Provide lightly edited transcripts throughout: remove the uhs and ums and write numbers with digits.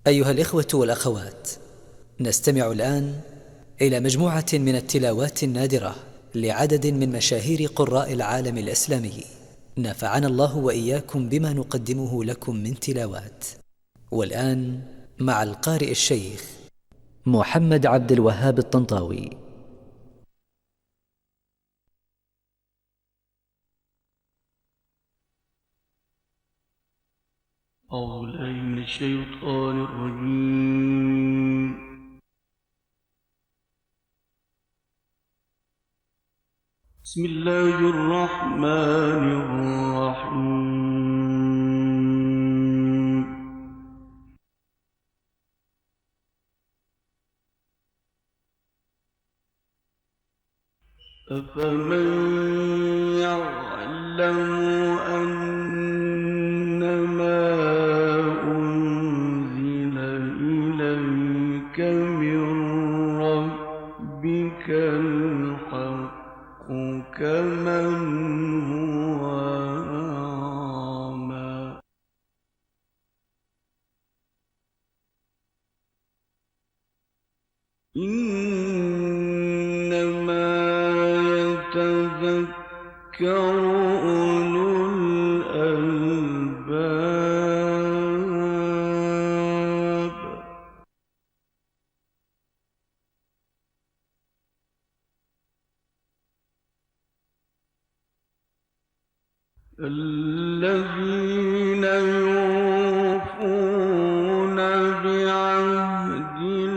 أيها الإخوة والأخوات، نستمع الآن إلى مجموعة من التلاوات النادرة لعدد من مشاهير قراء العالم الإسلامي، نفعنا الله وإياكم بما نقدمه لكم من تلاوات. والآن مع القارئ الشيخ محمد عبد الوهاب الطنطاوي. أعوذ بالله من الشيطان الرجيم. بسم الله الرحمن الرحيم. أفمن يعلم أنما أنزل إليك من ربك الحق كمن هو أعمى. إنما يتذكر أولو الألباب. الذين يوفون بعهد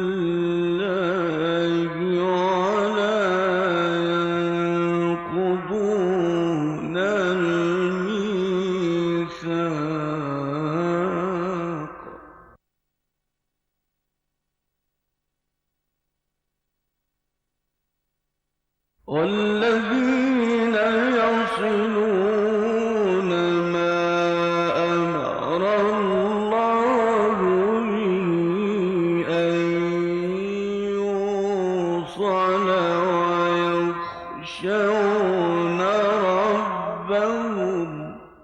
الله ولا ينقضون الميثاق. والذين يصلون ما أمر الله به أن يوصل ويخشون ربهم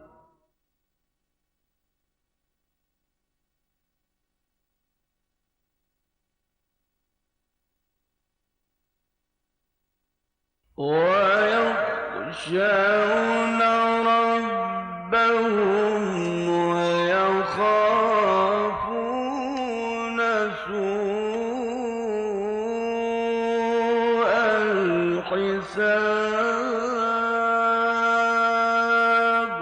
ويخافون سوء الحساب.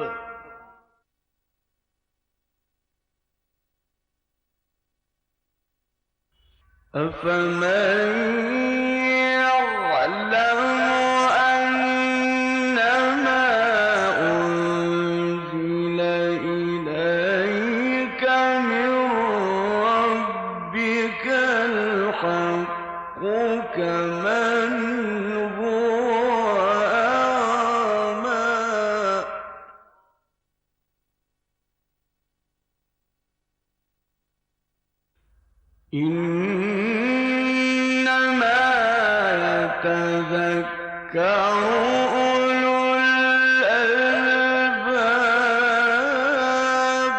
أفمن يعلم أنما أنزل إليك من ربك الحق كمن هو أعمى. إنما يتذكر أولو الألباب.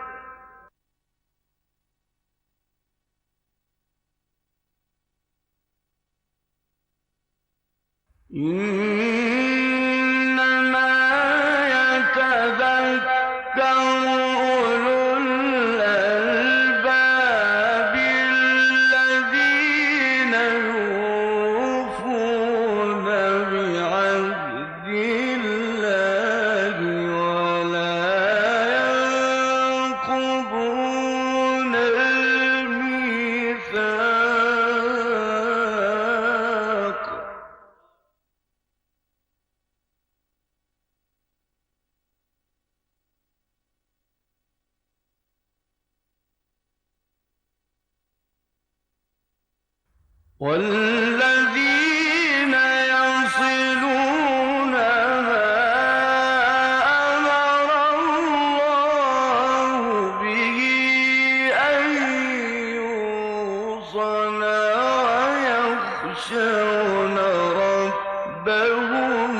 إنما يتذكر أولو الألباب الذين يوفون بعهد الله ولا ينقضون الميثاق. والذين يصلون ما أمر الله به أن يوصل ويخشون ربهم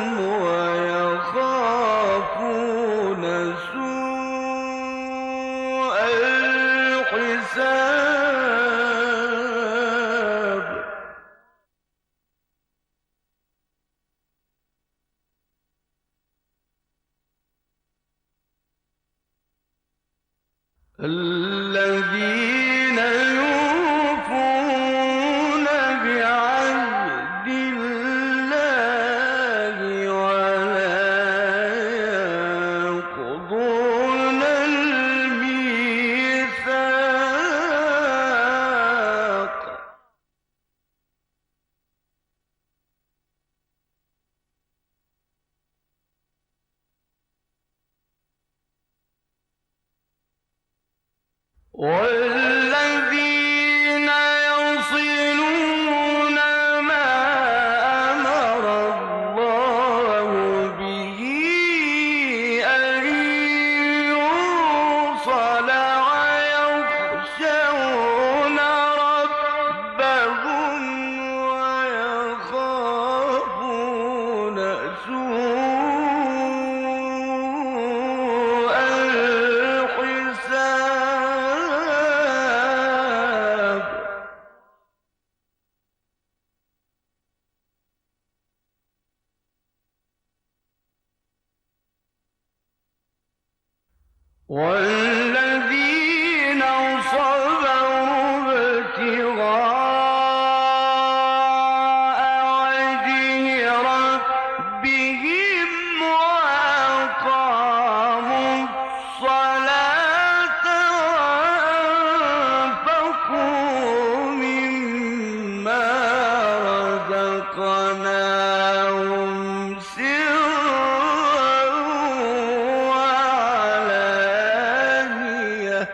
ويخافون سوء الحساب. الذين يوفون بعهد الله ولا ينقضون الميثاق والذين يصلون ما أمر الله به أن يوصل ويخشون ربهم ويخافون سوء الحساب والذين صبروا ابتغاء وجه ربهم وأقاموا الصلاة وأنفقوا مما رزقناهم سرا وعلانية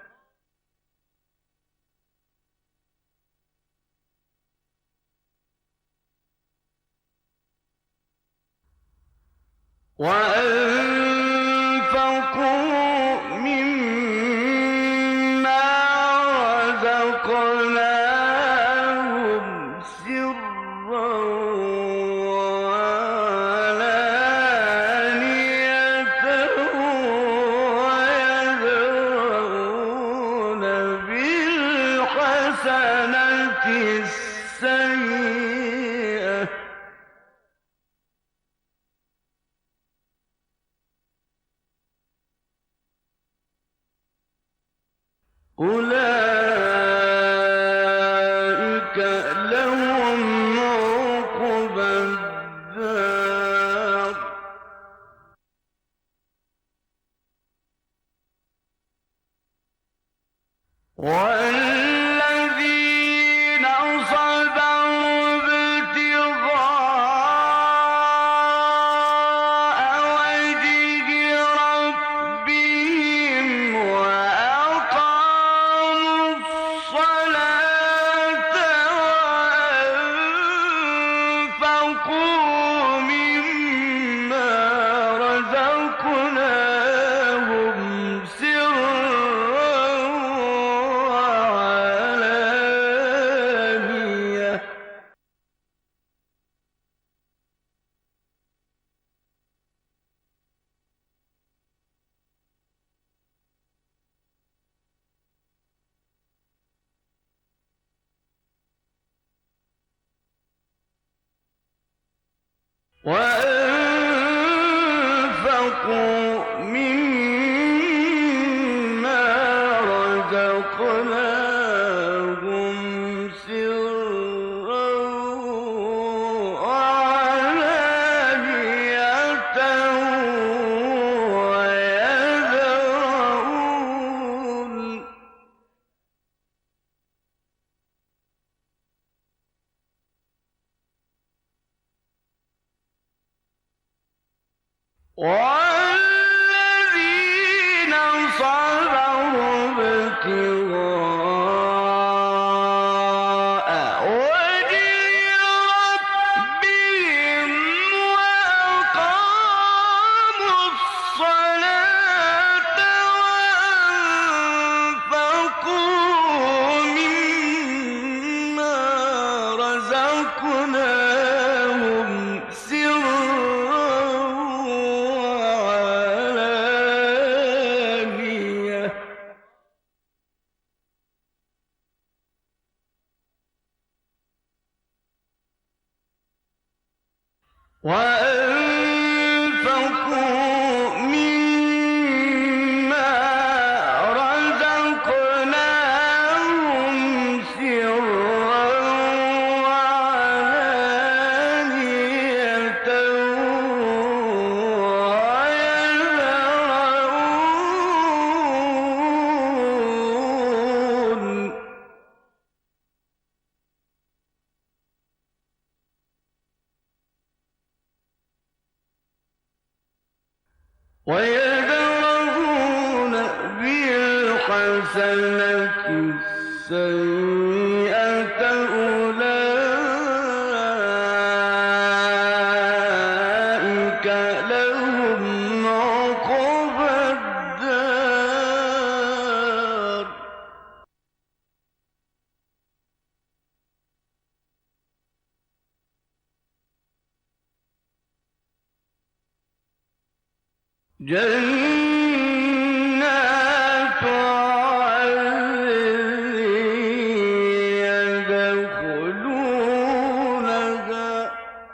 وأنفقوا مما رزقناهم سرا وعلانية ويدرؤون بالحسنة السيئة أولئك لهم عقبى الدار والذين صبروا ابتغاء وجه ربهم وأقاموا الصلاة وأنفقوا مما رزقناهم سرا وعلانية وأنفقوا مما رزقناهم سرا وعلانية ويدرؤون والذين صبروا ابتغاء وجه ربهم وأقاموا الصلاة وأنفقوا مما رزقناهم سرا وعلانية وأنفقوا مما رزقناهم ويدرؤون بالحسنة السيئة أولئك لهم عقبى الدار جنات عدن يدخلونها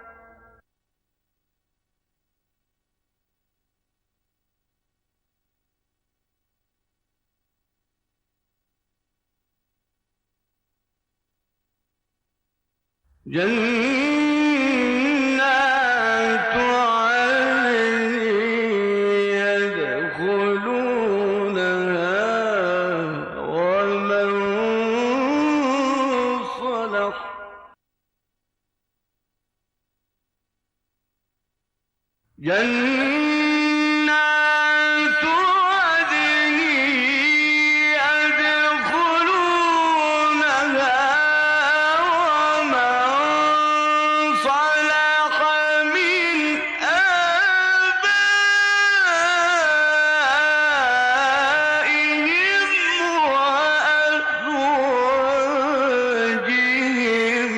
جنات عدن يدخلونها ومن صلح جنات عدن يدخلونها ومن صلح من آبائهم وأزواجهم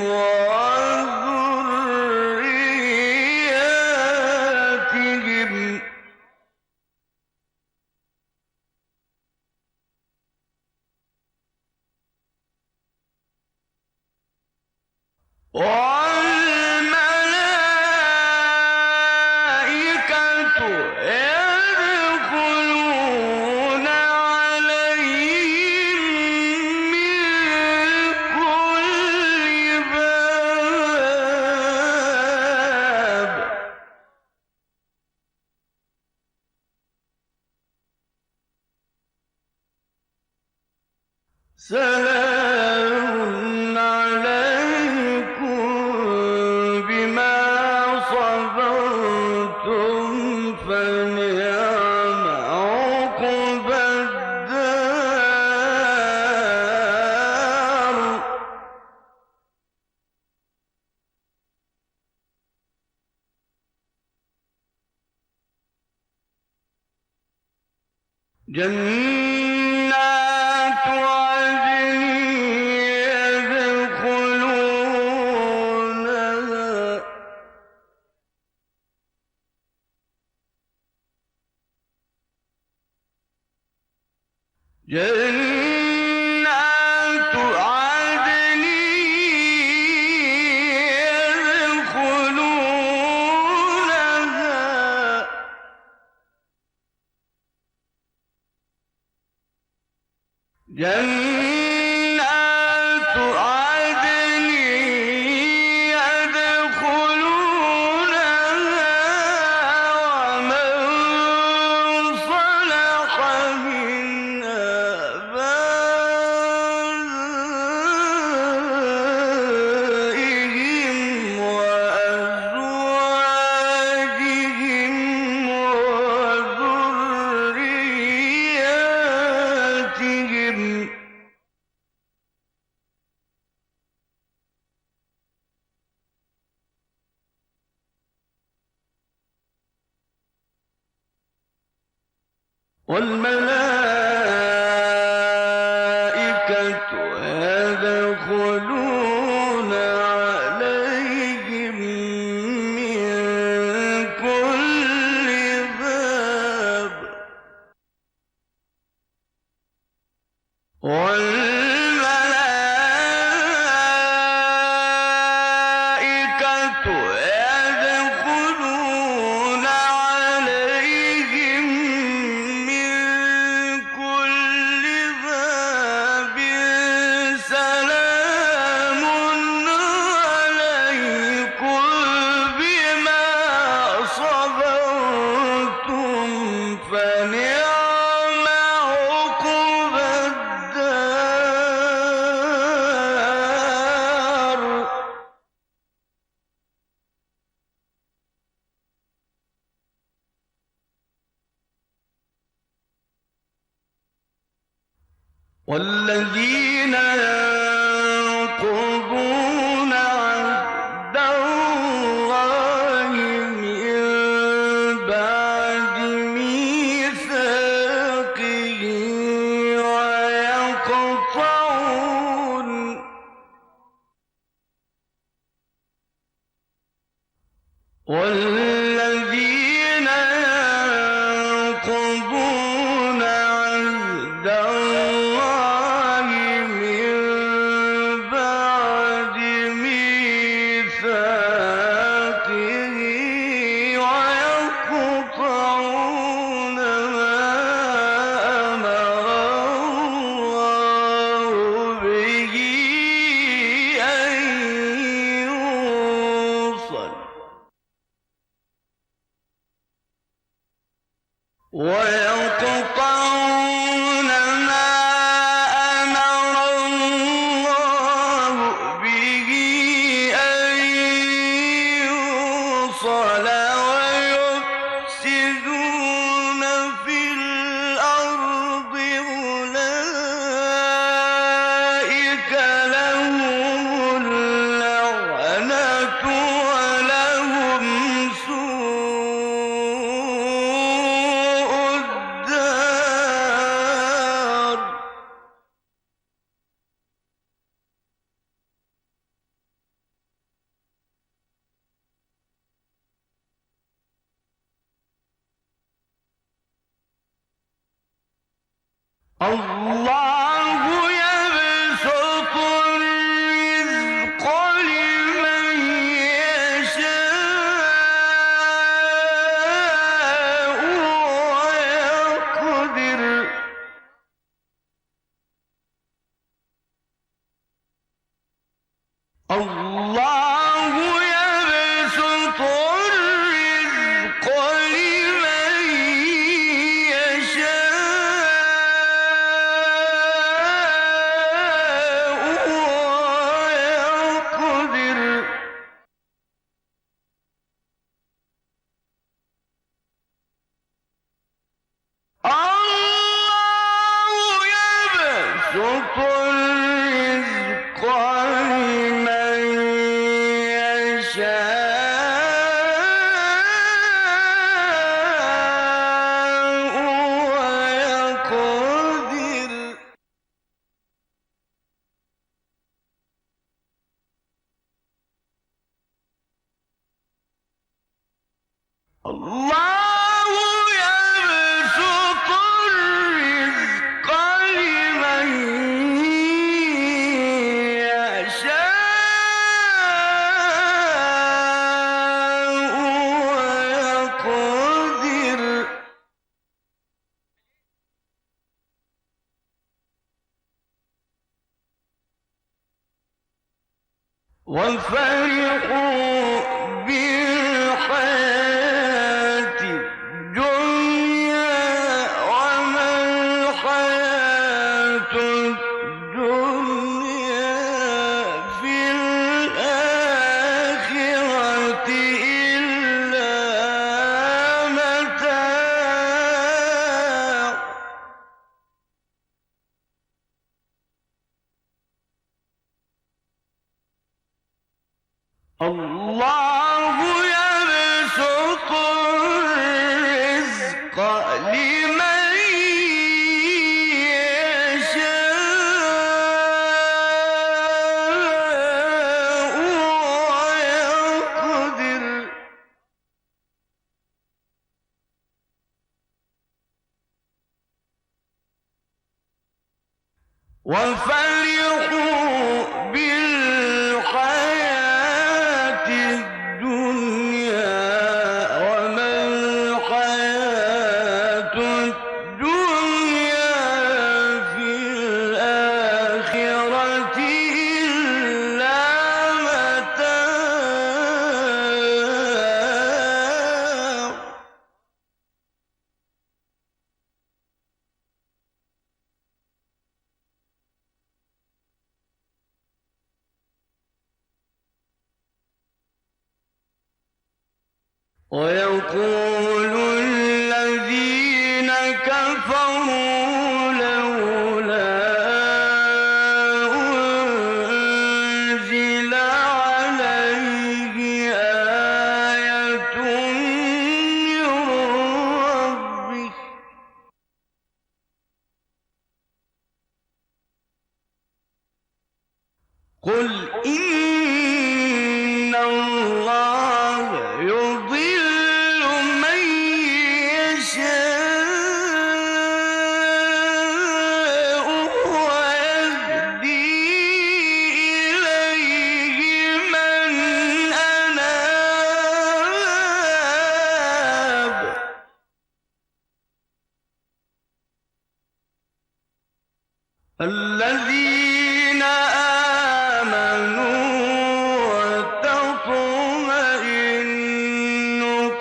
وذرياتهم والملائكة يدخلون عليهم من كل باب سلام عليكم بما صبرتم فنعم عقبى الدار جنات عدن يدخلونها جنات عدن يدخلونها جنات عدن يدخلونها ومن صلح من آبائهم وأزواجهم وذرياتهم والملائكة يدخلون عليهم من كل باب والملائكة يدخلون عليهم من كل باب سلام والذين ينقضون عهد الله من بعد ميثاقه والذين ينقضون عهد الله من بعد ميثاقه ويقطعون ما أمر الله به أن يوصل ويقطعون ما أمر الله به أن يوصل ويفسدون في الأرض أولئك لهم اللعنة ولهم سوء الدار الله يبسط الرزق لمن يشاء ويقدر الله يبسط الرزق لمن يشاء ويقدر الله يبسط الرزق لمن يشاء ويقدر الله يبسط الرزق لمن يشاء ويقدر وفرحوا بالحياة الدنيا وما الحياة الدنيا في الآخرة إلا متاع الله يبسط الرزق لمن يشاء ويقدر وفرحوا بالحياة الدنيا وما الحياة الدنيا في الآخرة إلا متاع ويقول الذين كفروا لولا قل إن الله يضل من يشاء ويهدي إليه من أناب الذين آمنوا وتطمئن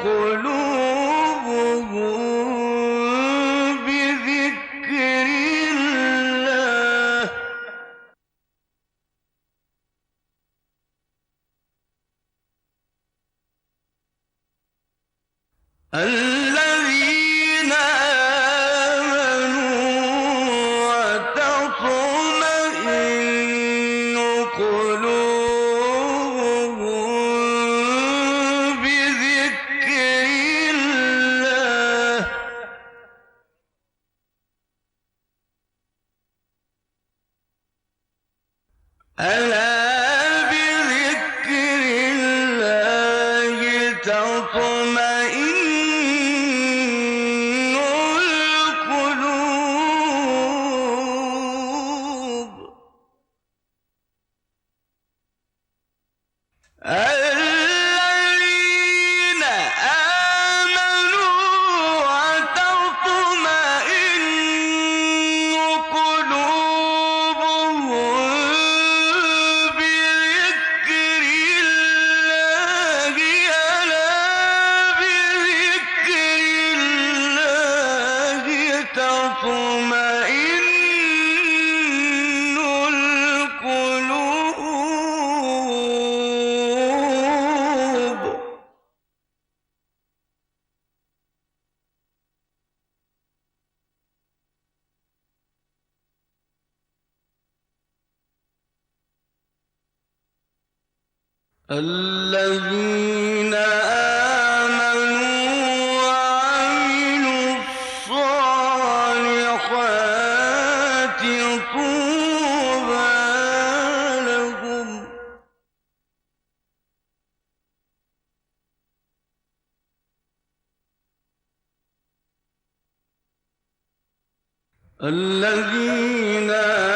قلوبهم بذكر الله الذين آمنوا وتطمئن قلوبهم بذكر الله ألا بذكر الله تطمئن القلوب الذين آمنوا وتطمئن قلوبهم بذكر الله ألا بذكر الله تطمئن القلوب الذين آمنوا وعملوا الصالحات طوبى لهم الذين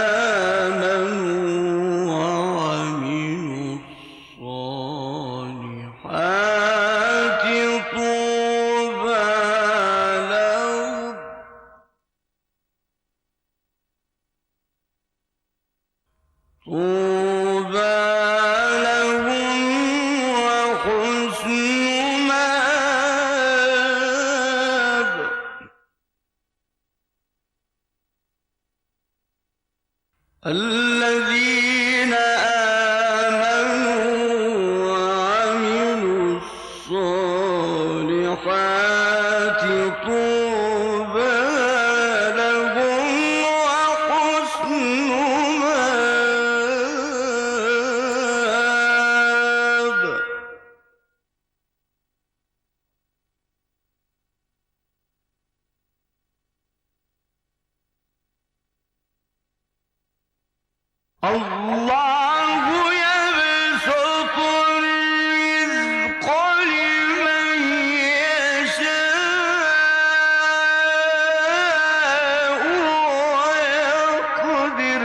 آمنوا وعملوا الصالحات طوبى لهم طوبى لهم وحسن مآب الذين آمنوا وعملوا الصالحات طوبى لهم وحسن مآب الله يبسط الرزق لمن يشاء ويقدر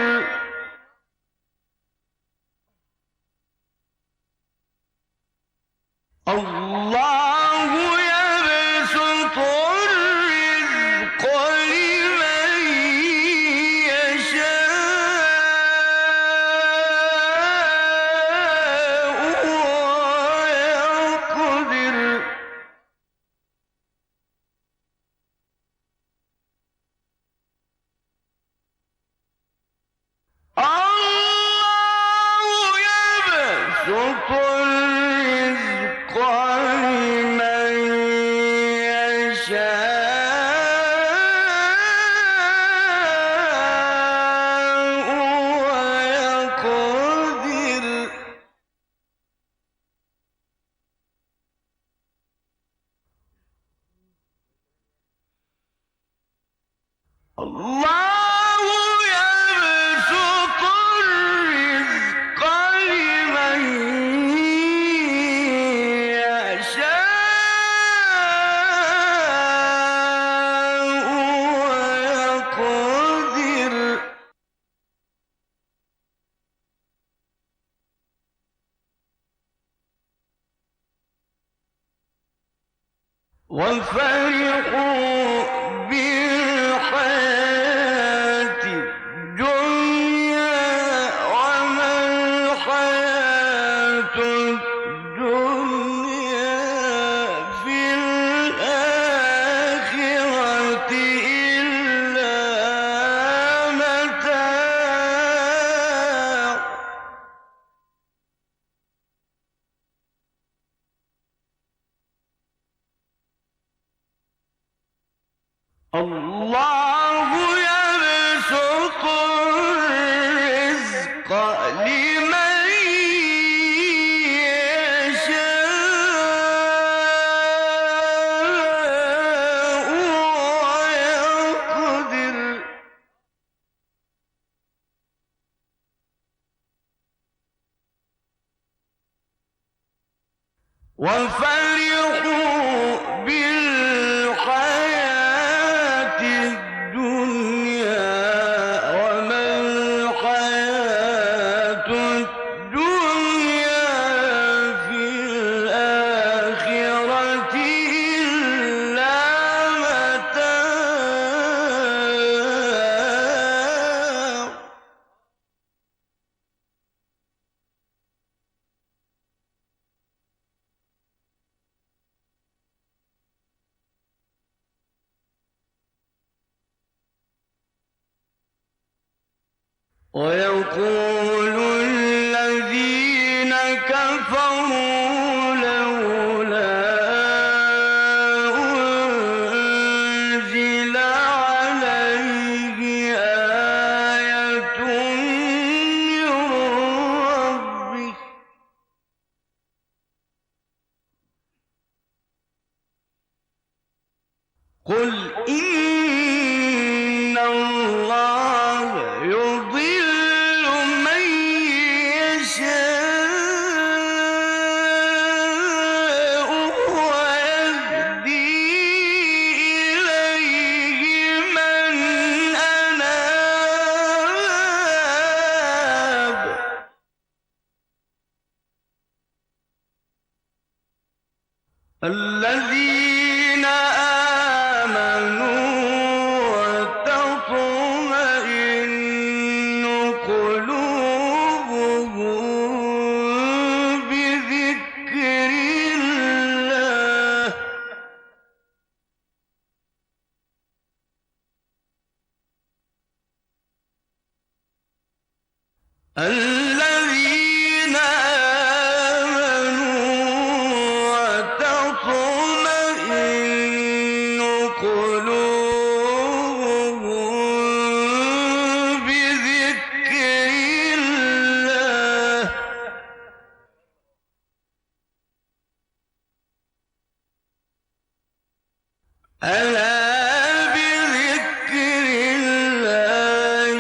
الله يبسط الرزق لمن يشاء ويقدر الله يبسط الرزق لمن يشاء ويقدر الله يبسط الرزق وفرحوا بالحياة الدنيا وما الحياة الدنيا في الآخرة إلا متاع. الله يبسط الرزق لمن يشاء ويقدر وفرحوا بالحياة الدنيا وما الحياة الدنيا في الآخرة إلا متاع. ويقول الذين كفروا لولا أنزل عليه آية من ربه قل إن الله يضل من يشاء ويهدي إليه من أناب. الذين آمنوا وتطمئن قلوبهم بذكر الله الذين آمنوا وتطمئن قلوبهم بذكر الله ألا بذكر الله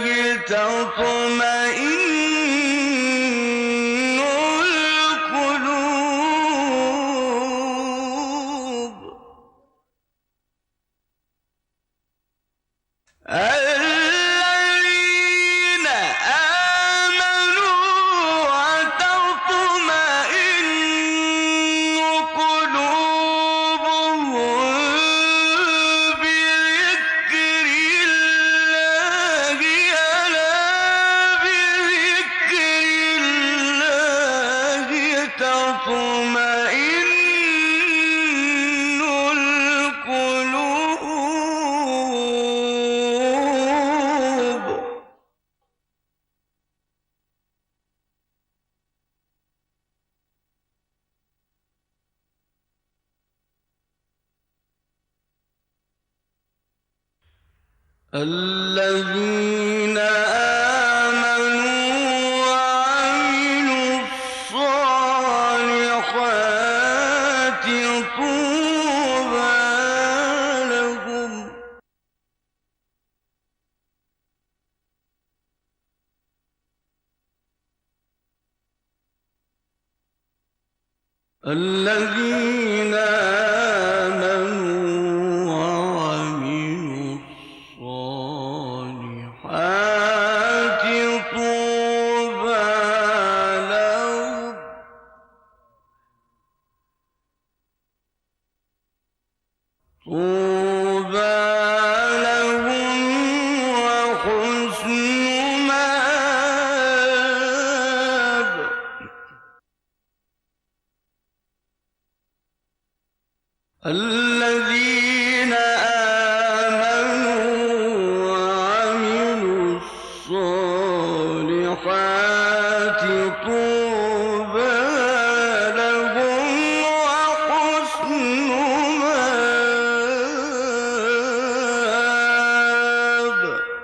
تطمئن القلوب. الذين آمنوا وتطمئن قلوبهم بذكر الله ألا بذكر الله تطمئن القلوب. الذين آمنوا وعملوا الصالحات طوبى لهم. الذين آمنوا وعملوا الصالحات طوبى لهم الذين آمنوا وعملوا الصالحات طوبى لهم وحسن مآب.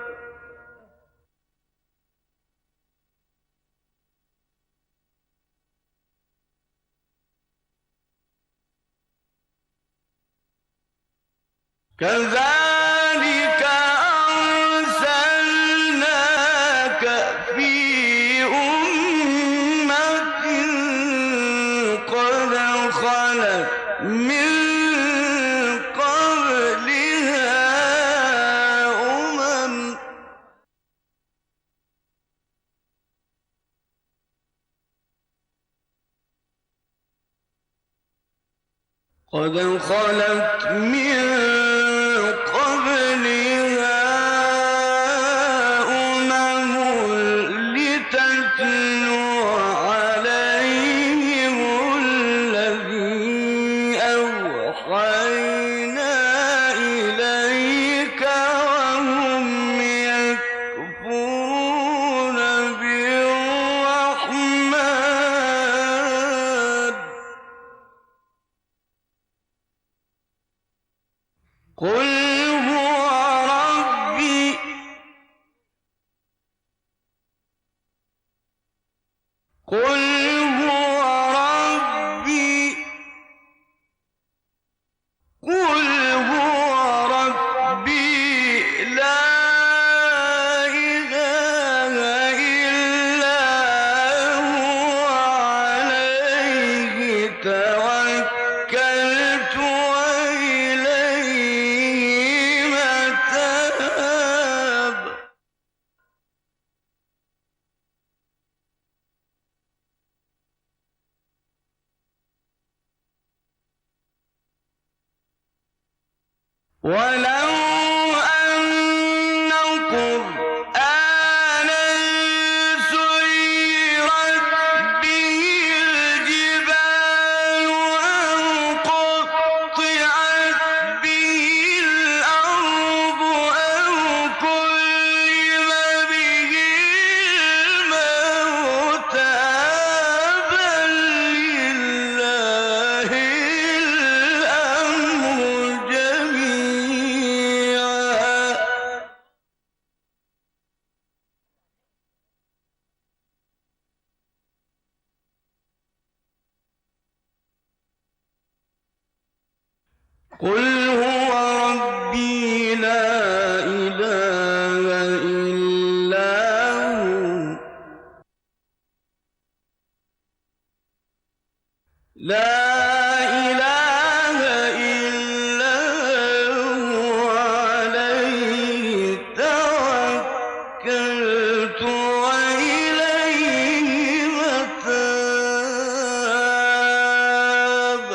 كذلك أرسلناك في أمة قد خلت من قبلها أمم قد خلت من قبلها أمم لتتلو عليهم الذي أوحينا إليك وهم يكفرون بالرحمن. قل هو ربي قل هو ربي قل هو ربي لا إله إلا هو عليه توكلت وإليه متاب. ولو أن قرآنا سيرت به الجبال أو قطعت به الأرض أو كلم به الموتى بل لله الأمر جميعا. قل هو ربي لا إله إلا هو لا إله إلا هو عليه توكلت وإليه متاب.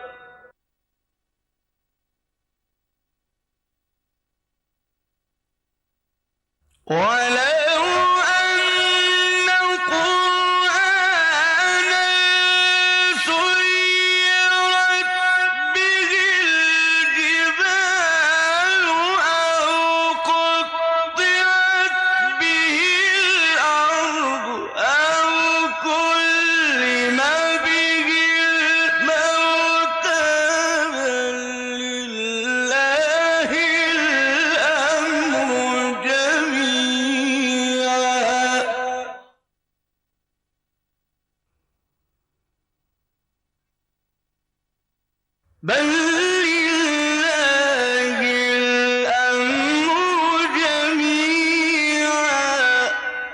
ولو أن قرآنا سيرت به الجبال أو قطعت به الأرض أو كلم به الموتى بل لله الأمر جميعا. بل لله الأمر جميعا.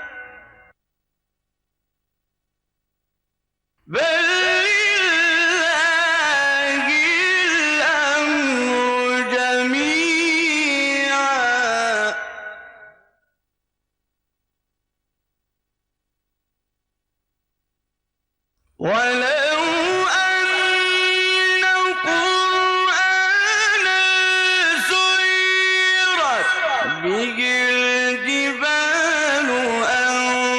بل لله الأمر جميعا. ولو أن قرآنا سيرت به الجبال أو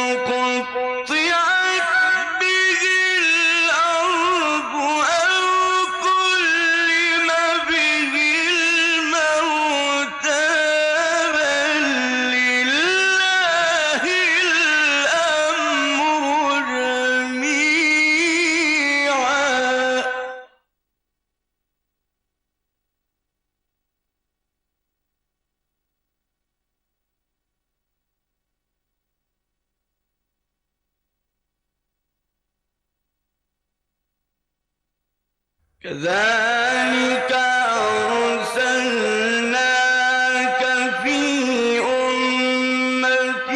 قطعت به الأرض أو كلم كذلك أرسلناك في أمة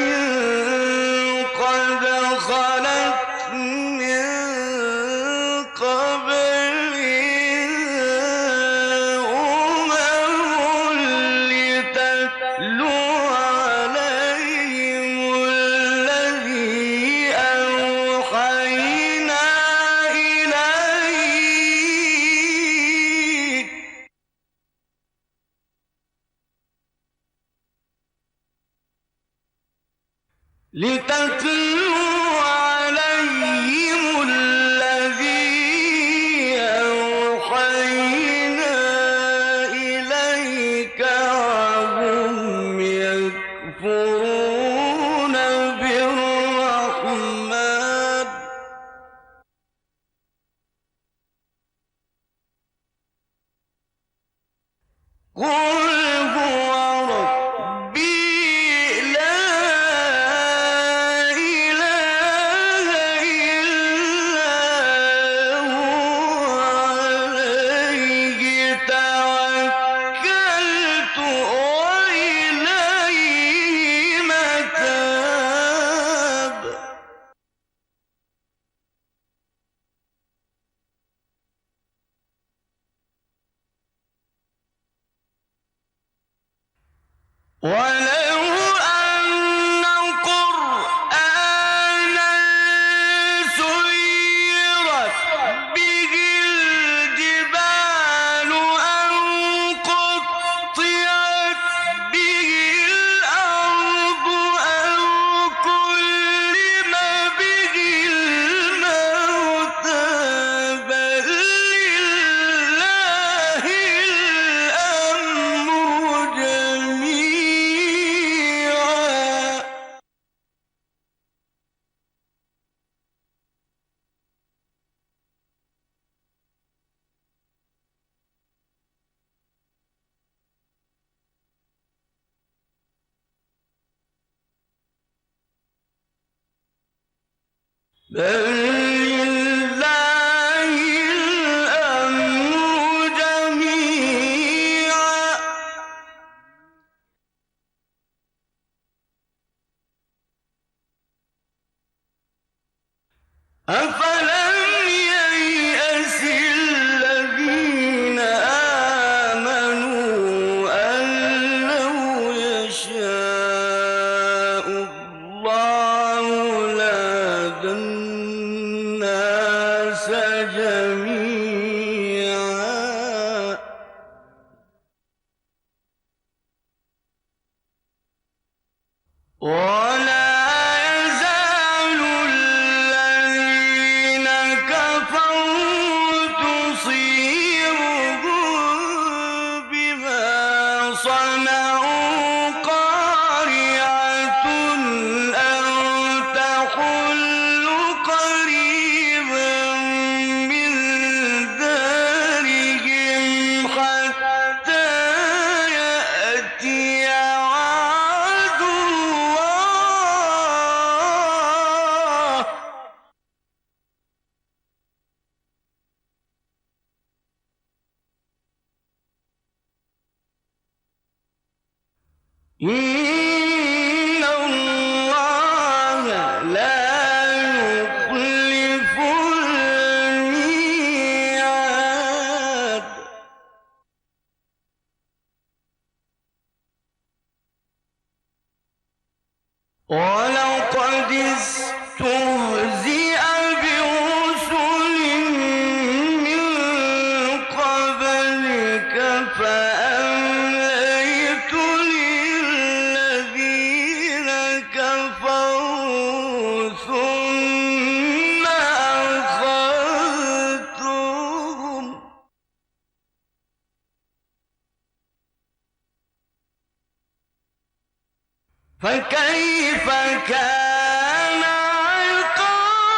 قد خلت من قبلها أمم لتتلو عليهم الذي أوحينا إليك وهم يكفرون بالرحمن قل هو ربي لا إله إلا هو عليه توكلت وإليه متاب ولو أن قرآنا سيرت به الجبال أو قطعت به الأرض أو كلم به الموتى بل لله الأمر جميعا بل لله الأمر جميعا أفلم ييأس الذين آمنوا أن لو يشاء الله لهدى الناس جميعا ولا يزال الذين كفروا تصيبهم بما صنعوا قارعة أو تحل قريبا من دارهم حتى يأتي وعد الله إن الله لا يخلف الميعاد ولقد استهزئ برسل من قبلك فأمليت للذين كفروا ثم أخذتهم فكيف كان عقاب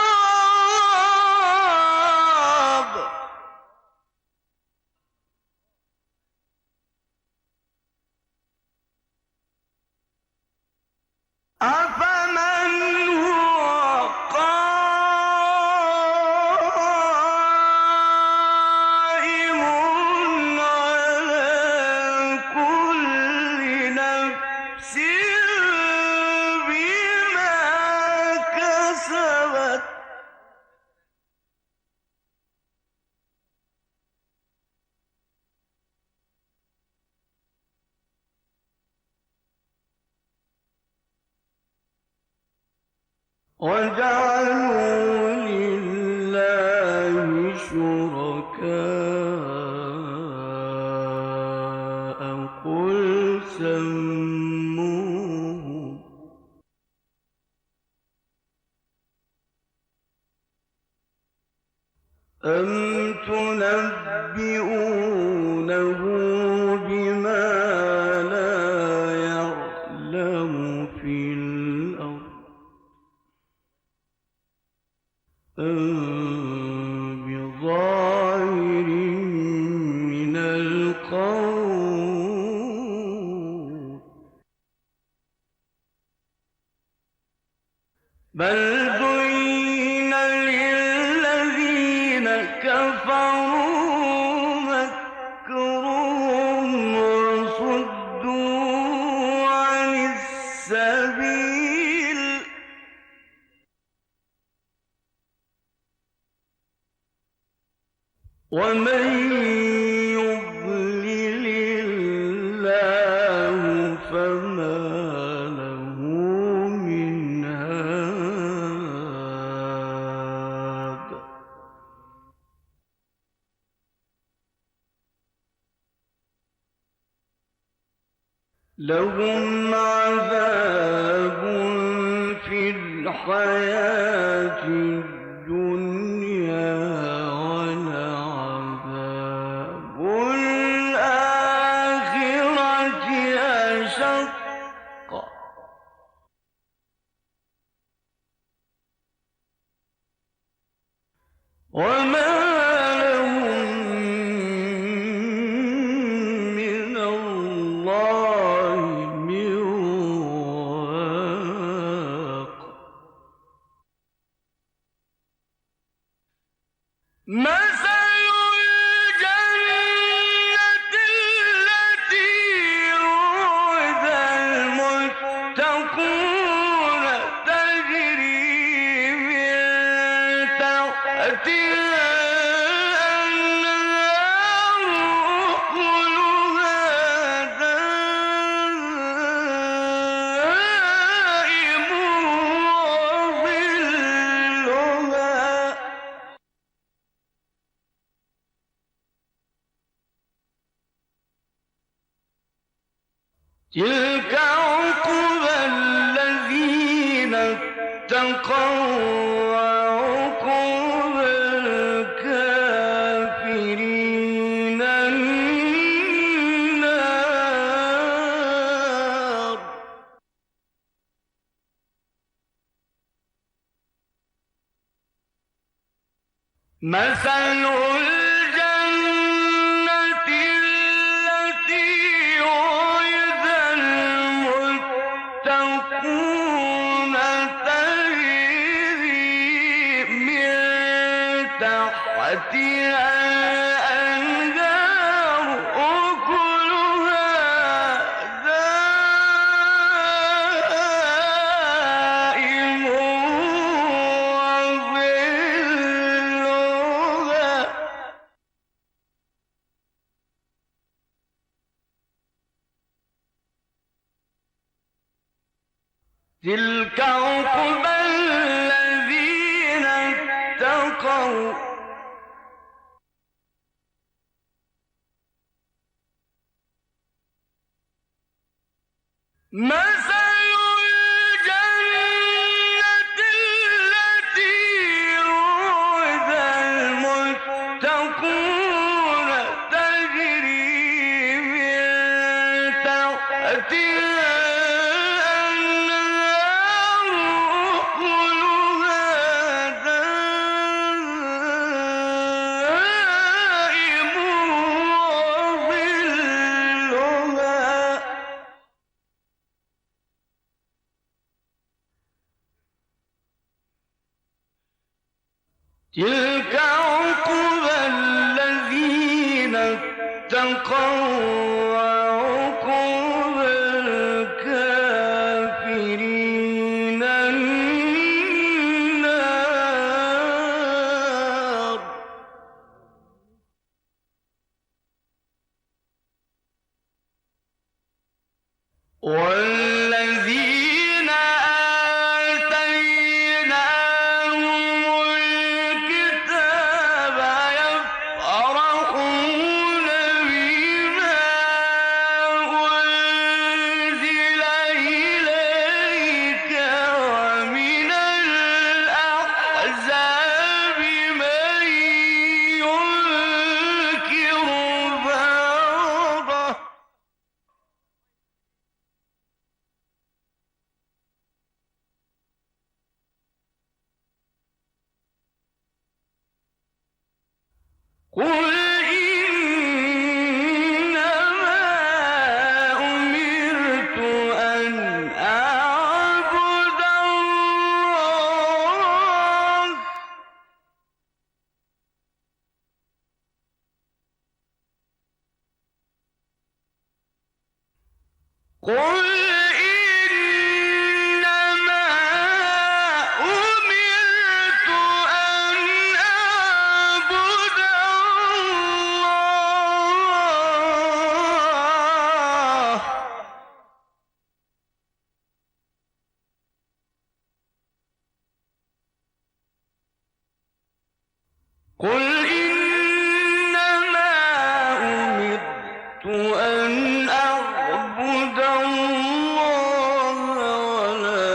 وجعلوا لله شركاء قل سموهم أم تنبئونه بما لا يعلم في الأرض أم بظاهر من القول بل زين للذين كفروا مكرهم وصدوا عن السبيل ومن يضلل الله فما له من هاد لهم عذاب في الحياة الدنيا ولعذاب الآخرة أشق وما لهم من الله من واق مثل الجنة التي وعد المتقون تجري من تحتها الأنهار أكلها دائم وظلها تلك عقبى الذين اتقوا وعقبى الكافرين النار مثل الجنة التي وعد المتقون تجري من تحتها الأنهار أكلها دائم وظلها تلك عقبى الذين اتقوا مثل الجنة التي وعد المتقون تجري من تحتها الأنهار أكلها دائم وظلها تلك عقبى الذين اتقوا وعقبى الكافرين النار والذين آتيناهم قل إنما أمرت أن أعبد الله قل إنما أمرت أن أعبد الله قل إنما أمرت أن أعبد الله ولا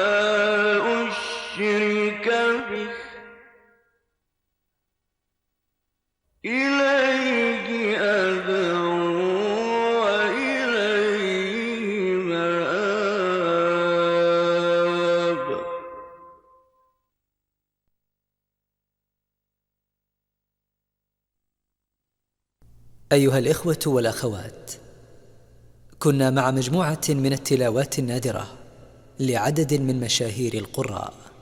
أشرك به إليه أدعو وإليه مآب. أيها الإخوة والأخوات، كنا مع مجموعة من التلاوات النادرة لعدد من مشاهير القراء.